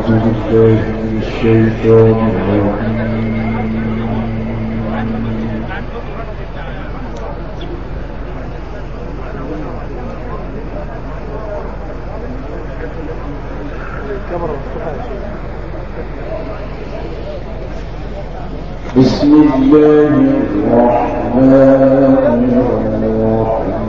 بالله من الشيطان الرجيم. بسم الله الرحمن الرحيم.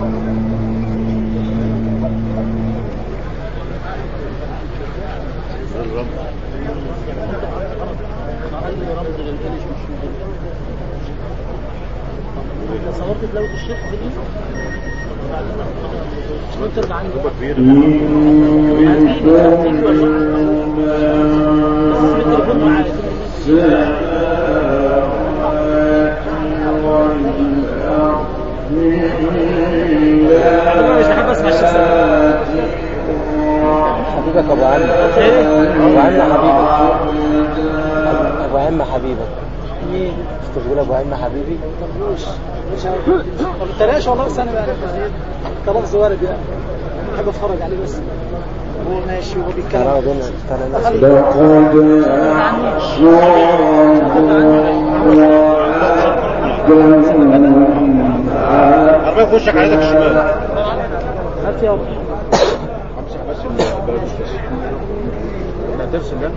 صورت بلوت الشيخ دي مش ترجع عنه مش بحب اسمع الشيخ حبيبك ابو عم ابو عم حبيبك مين؟ مش تقول ابو عم حبيبي؟ مش ما بتريقش والله، بس انا بقى كلفظ وارد يعني بحب اتفرج عليه بس هو ماشي وهو بيتكلم. عربية خشك على يدك الشمال. هات يا امسح بس البلد الشمال. لا ترسم ده.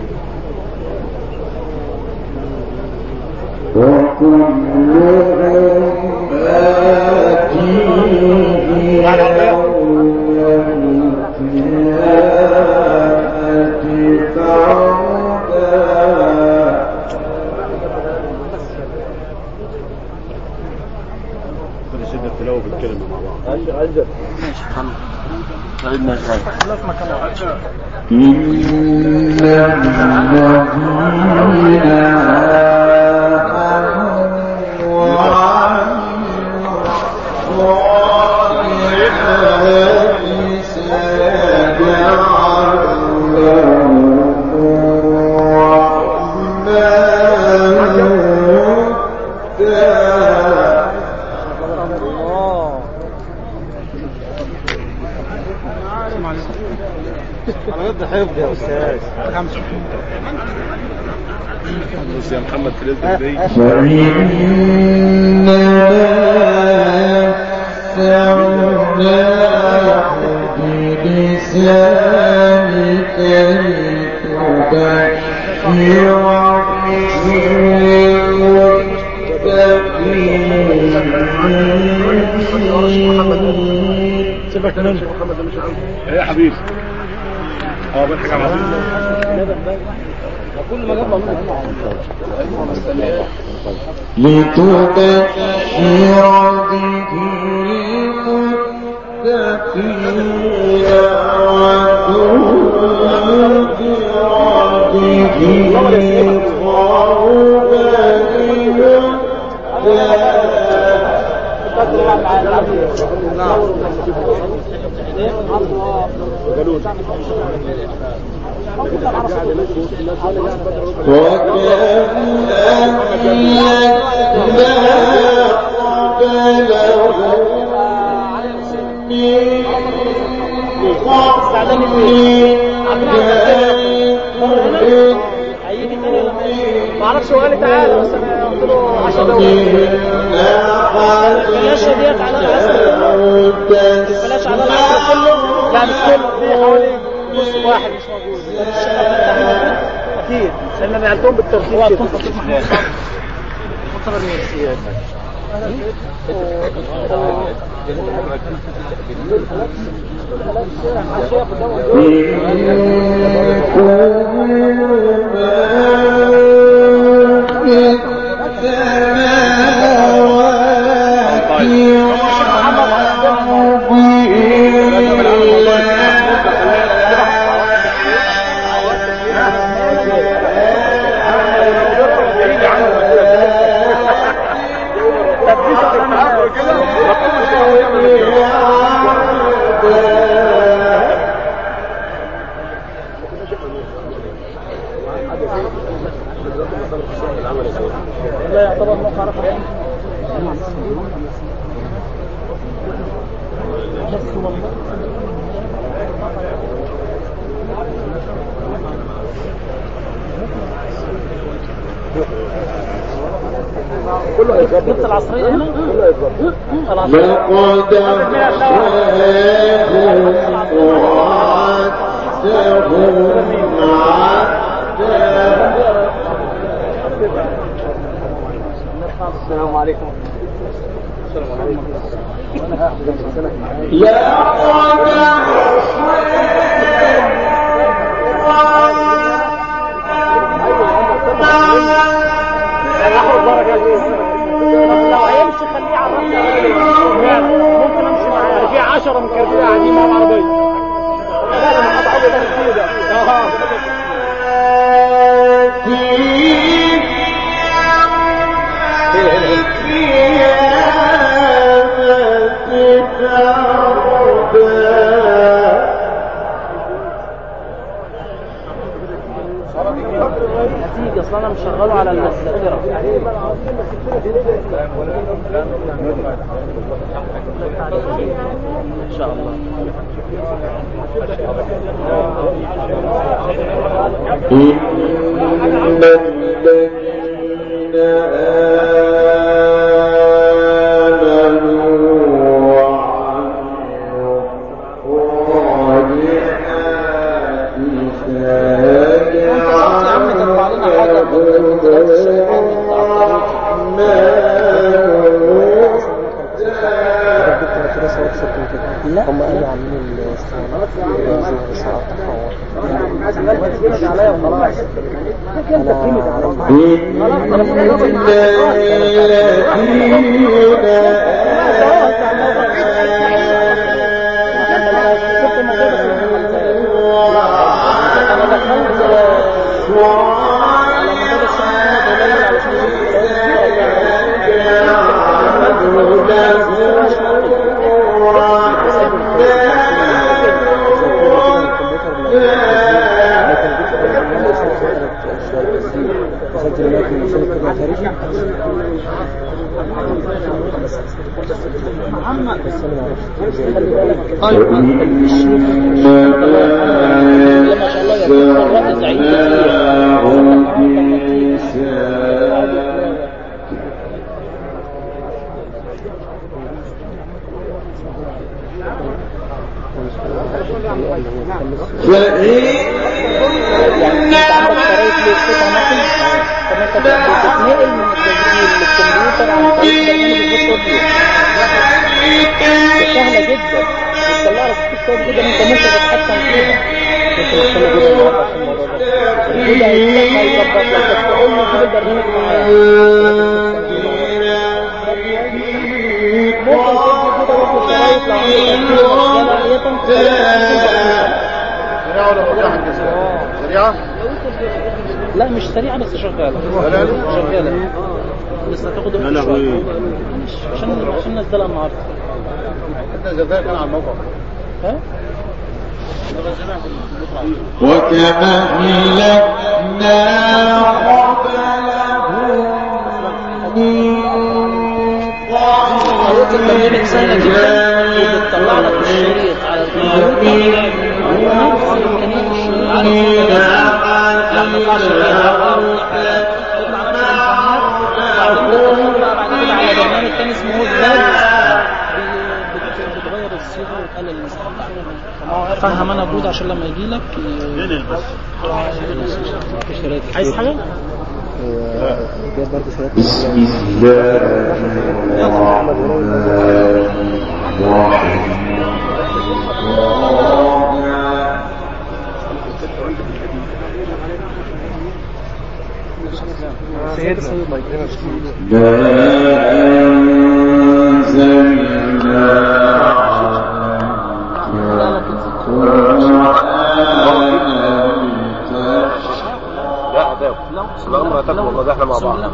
بالكلمة مع بعض. عندك ماشي محمد. سيدنا شوية. إن الذين أنا قد حفظ يا أستاذ. بص يا محمد في الاسم دي. سيبك منه محمد ده مش عاوز. إيه يا حبيبي؟ بضحك على كل ما جاب لتبشر به المتقين وتنذر ما اعرفش هو قال لي تعالى، بس انا قلت له عشان لو بلاش ديت على العصر، بلاش على العصر كله، لا مش كله، في حوالي نص واحد مش موجود. اكيد لان انا نقلتهم بالترتيب كده. مطلب النفسيات لا يعتبر موقع رقم بس والله جبت العصرية هنا؟ لقد أخذهم السلام عليكم. لو هيمشي خليه على الرمل ممكن امشي معاه. في 10 من كربيه قاعدين مع العربيه. لا انا هتعود انا كده. هتيجي اصلا انا مشغله على الذاكره ان شاء الله. إن الذين لا هم قالوا عاملين الاسطوانات لا مش سريعة بس شغالة شغالة بس هتاخد وقت شوية عشان نزلها النهارده. انت جزاك كان على الموقع ها وكما أهلكنا البرنامج سهلة جدا وبتطلع لك الشريط على الكمبيوتر ونفس إمكانيات الشريط على على برنامج تاني اسمه بتغير الصيغة وتقلل المساحة بتاعتها. فهم انا جود عشان لما يجي لك عايز حاجة؟ بسم الله الأمر هتاكل وضحنا مع بعض.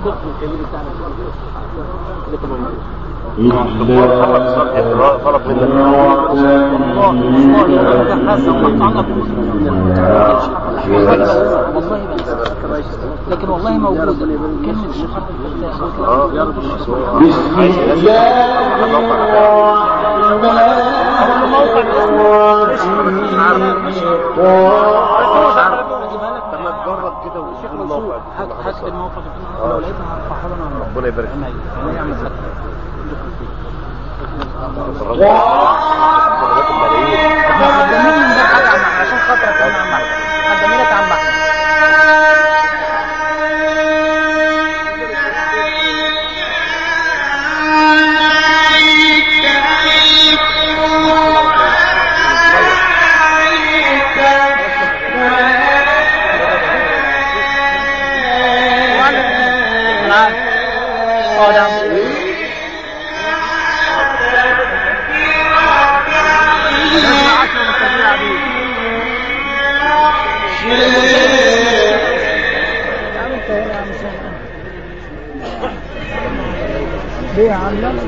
محمد الصالح طلب منك لكن والله موجودة كلمة الشيخ حتى الموقع لو لقيتها هرفعها لنا ربنا يبارك خاطرك يا عم احمد، قدمينك عم احمد. ليه يا عم؟ لا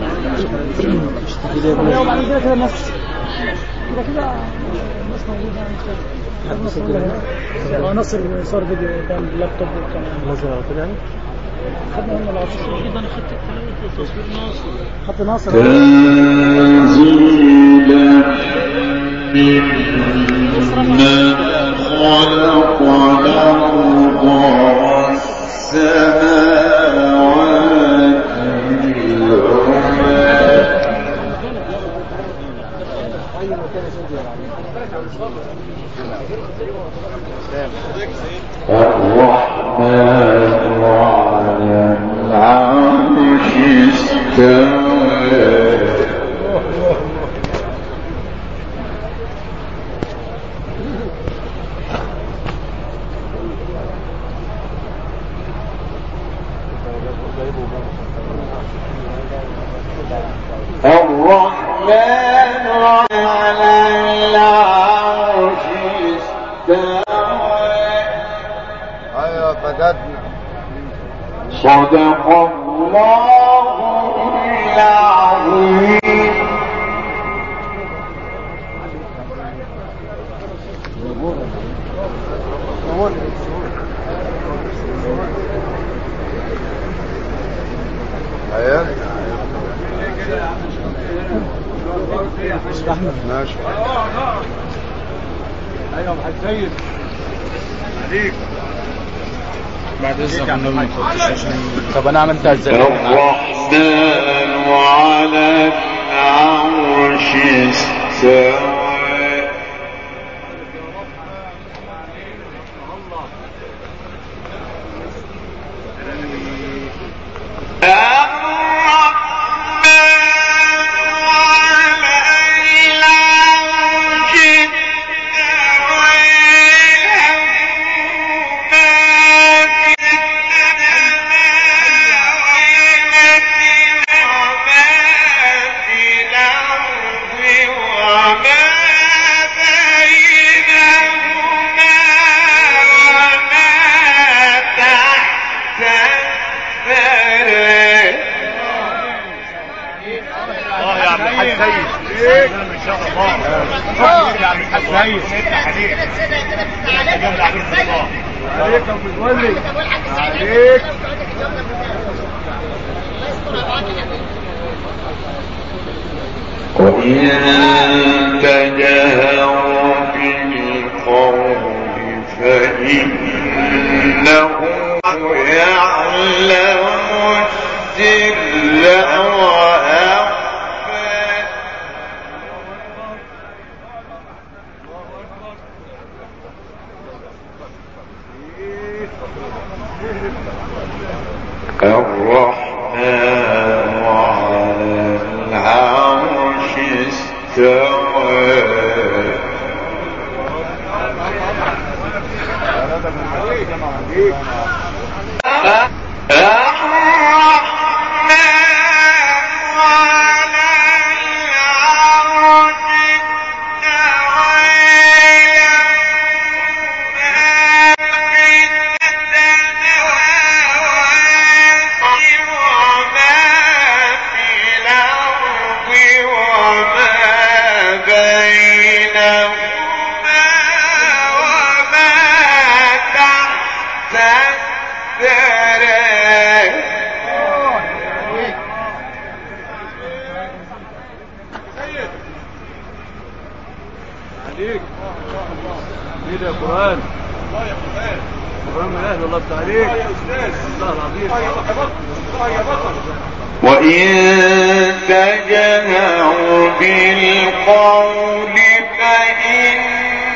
لا وبعد كده الناس كده الناس موجوده. نصر صار فيديو قدام اللابتوب والكلام نزل كده يعني. خدنا منه العصر كده. انا خدت تصوير ناصر، خدت ناصر تنزيلا ممن خلق الأرض والسماوات الرحمن على العرش استوى. الرحمن على العرش استوى. ايوه فقدنا. صدق الله العظيم. ايوه ماشي. ايوه محمد سيد عليك بعد اذنك. طب انا عملتها ازاي؟ الرحمن على العرش استوى. وإن تجهروا بالقول فإنه يعلم السر وأخفى. الرحمن على العرش استوى. وإن تجهروا بالقول فإنه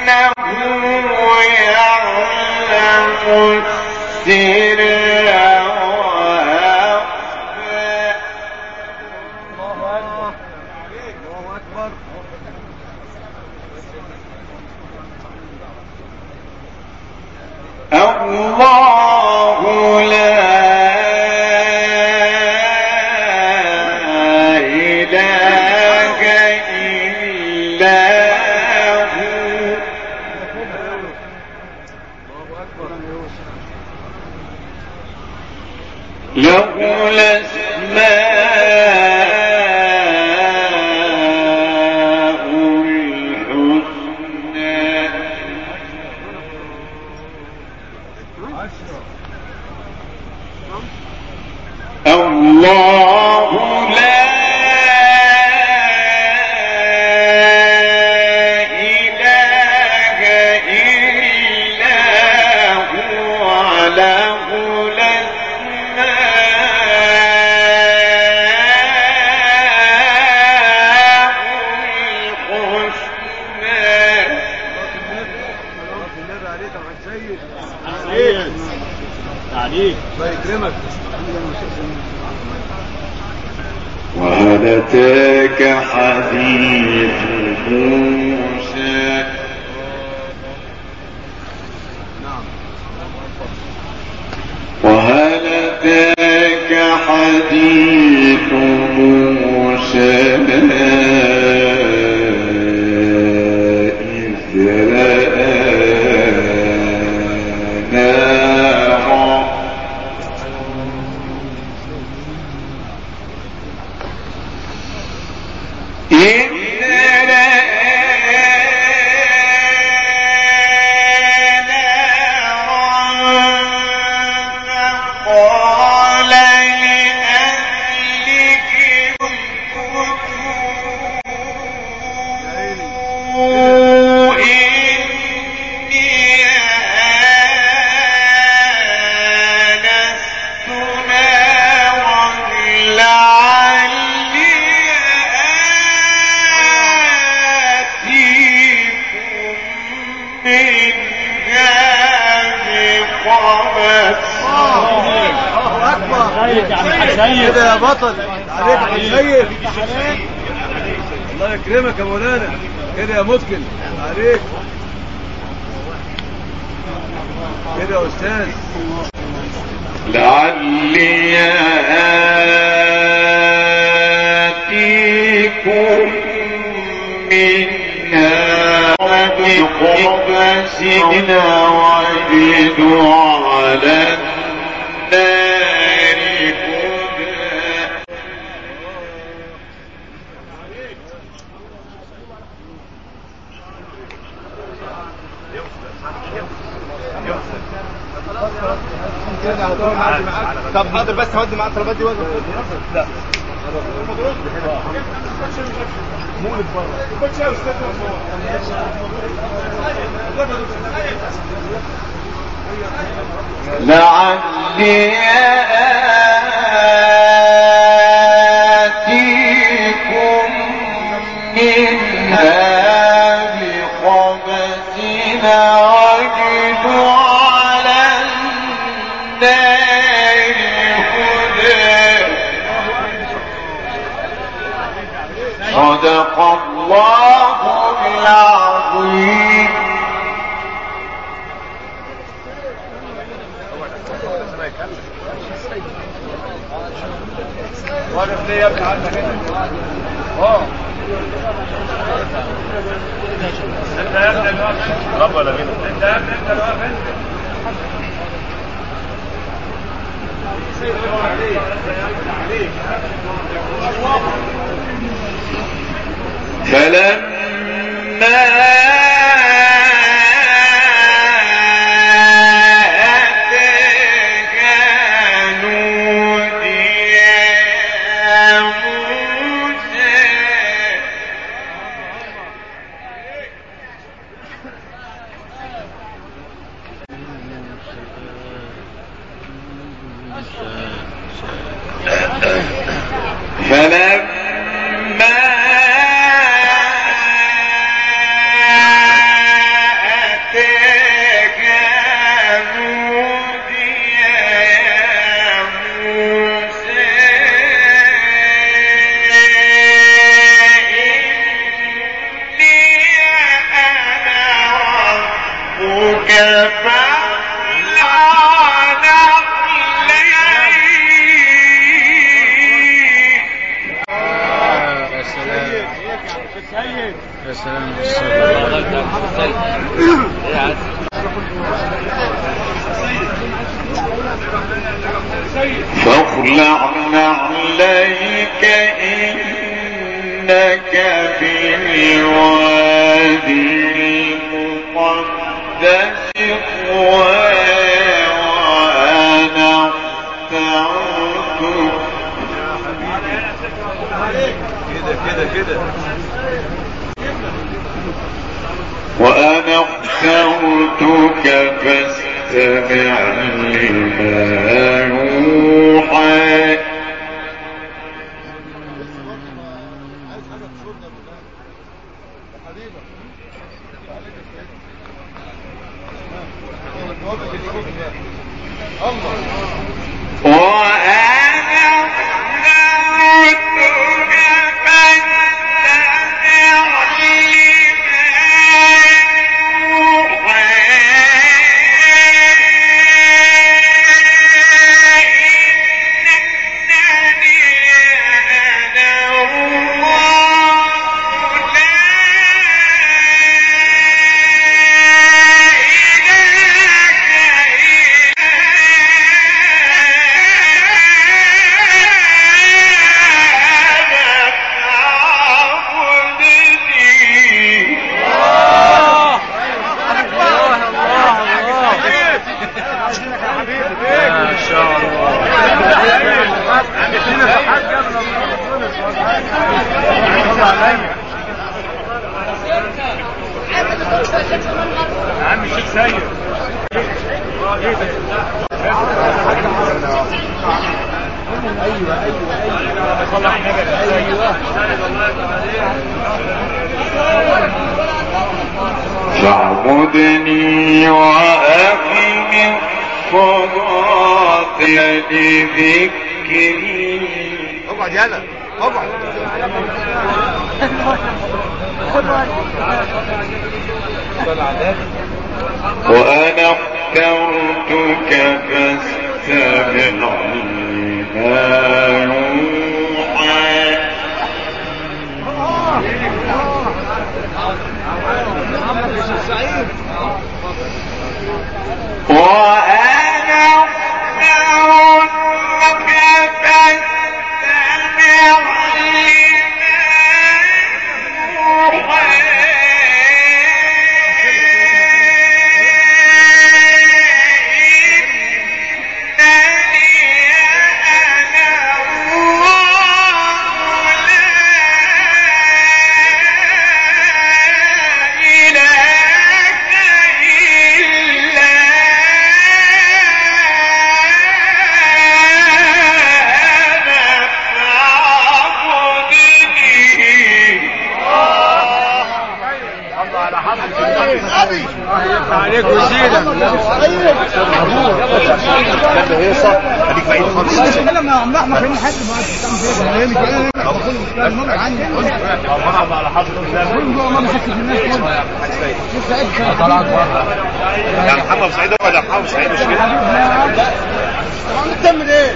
وهل أتاك حديث موسى وهل أتاك حديث موسى إذ رأى نارا كده يا بطل عليك حسين الله يكرمك يا مولانا كده يا متقن عليك كده يا استاذ لعلي آتيكم منها بقبسنا وجد على النار طب حاضر بس هودي معاك طلبات دي وزن لا مولد بره يا استاذ لعلي آتيكم منها بقبسنا وجد على النار هدى صدق الله العظيم. واقف ليه يا ابني عندك انت انت يا ابني الواقف رب ولا مين انت يا ابني انت الواقف فلما فاخلع عليك إنك بالوادي المقدس طوى وأنا اخترتك كده وأنا اخترتك فاستمع لما يوحى فاعبدني وأقم الصلاة لذكري. اقعد يلا اقعد. وأنا اخترتك فاستمع لما يوحى. وأنا اخترتك فاستمع عليك وزيدة هي صح هديك بعيد خالص. انا ما خليني حد على حظ ما مسكت الناس طلعت بره يعني محمد سعيد ولا محمد سعيد مش كده طبعا بتعمل ايه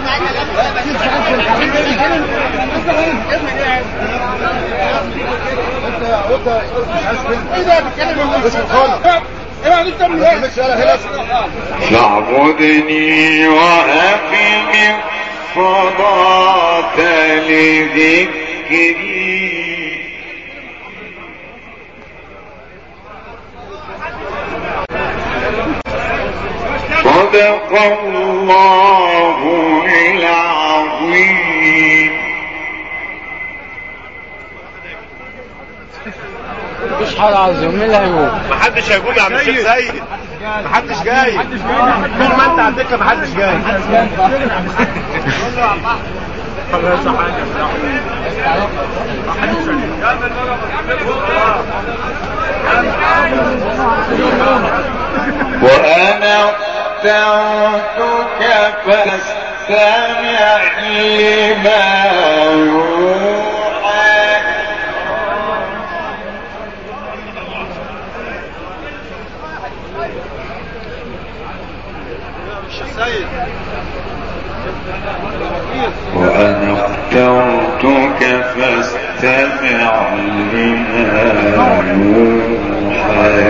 فاعبدني وأقم الصلاة لذكري. صدق الله العظيم. مفيش حاجة عظيم. مين اللي هيقول؟ محدش هيقوم يا عم الشيخ سيد. محدش جاي طول ما انت على الدكه محدش جاي. وأنا اخترتك فاستمع لما يوحى. وأنا اخترتك فاستمع لما يوحى.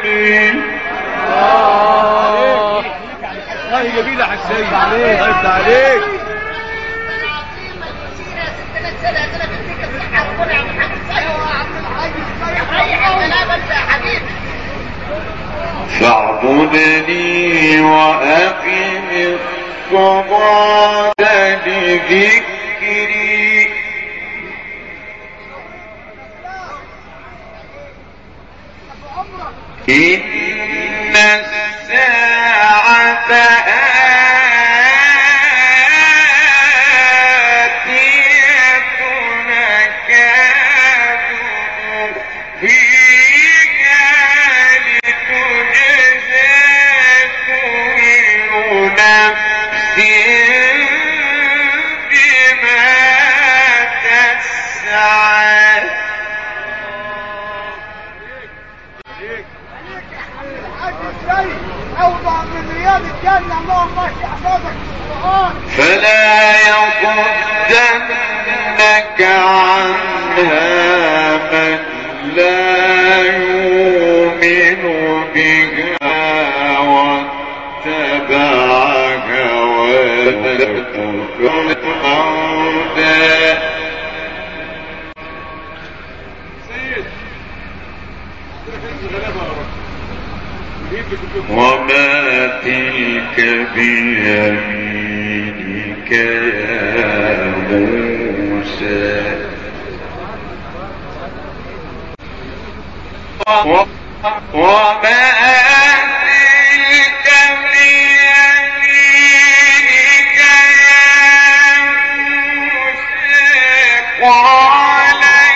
الله جميلة حسين الله عليك فاعبدني وأقم الصلاة لذكري إن الساعة آتية نكاد فيها لتجزى كل نفس بما تسعى أوضع من رياض الجنة اللهم احفظك القرآن فلا يصدنك عنها من لا يؤمن بها واتبع هواه وما تلك بيمينك يا موسى وما تلك بيمينك يا موسى قال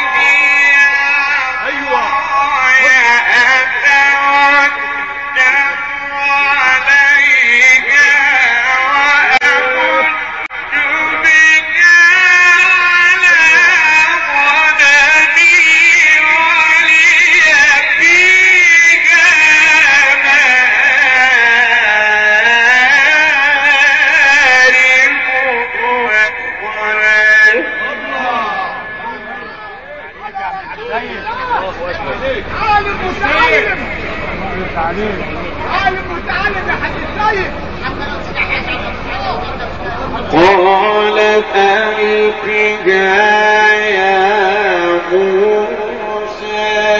قال ألقها يا موسى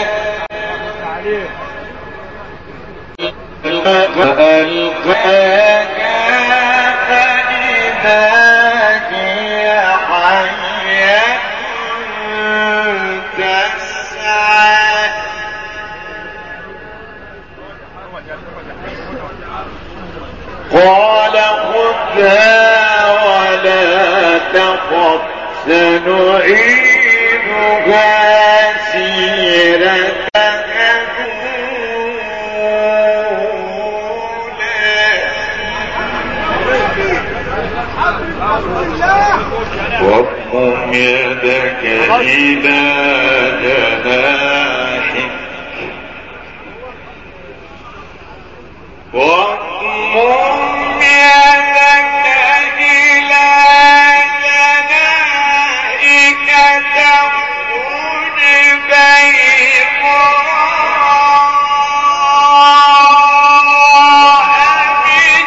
فألقاها فإذا هي حية تسعى قال خذها ولا تخف سنعيدها سيرتها واضم يدك إلى جناحك واضم يدك إلى جناحك تخرج بيضاء من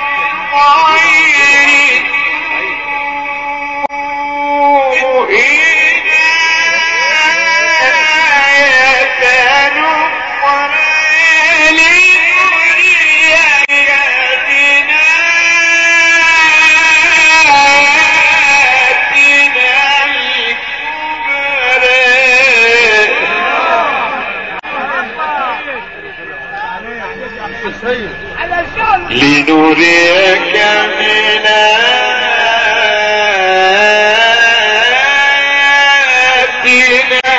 غير لنريك من آياتنا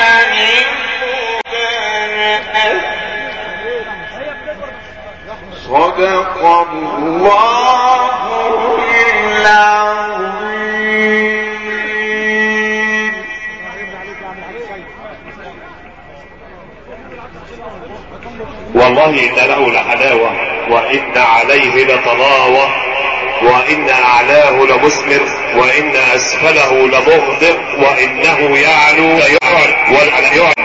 صدق الله العظيم. والله إن له لحلاوة وإن عليه لطلاوة وإن أعلاه لمثمر وإن أسفله لمغدق وإنه يعلو لا يعلو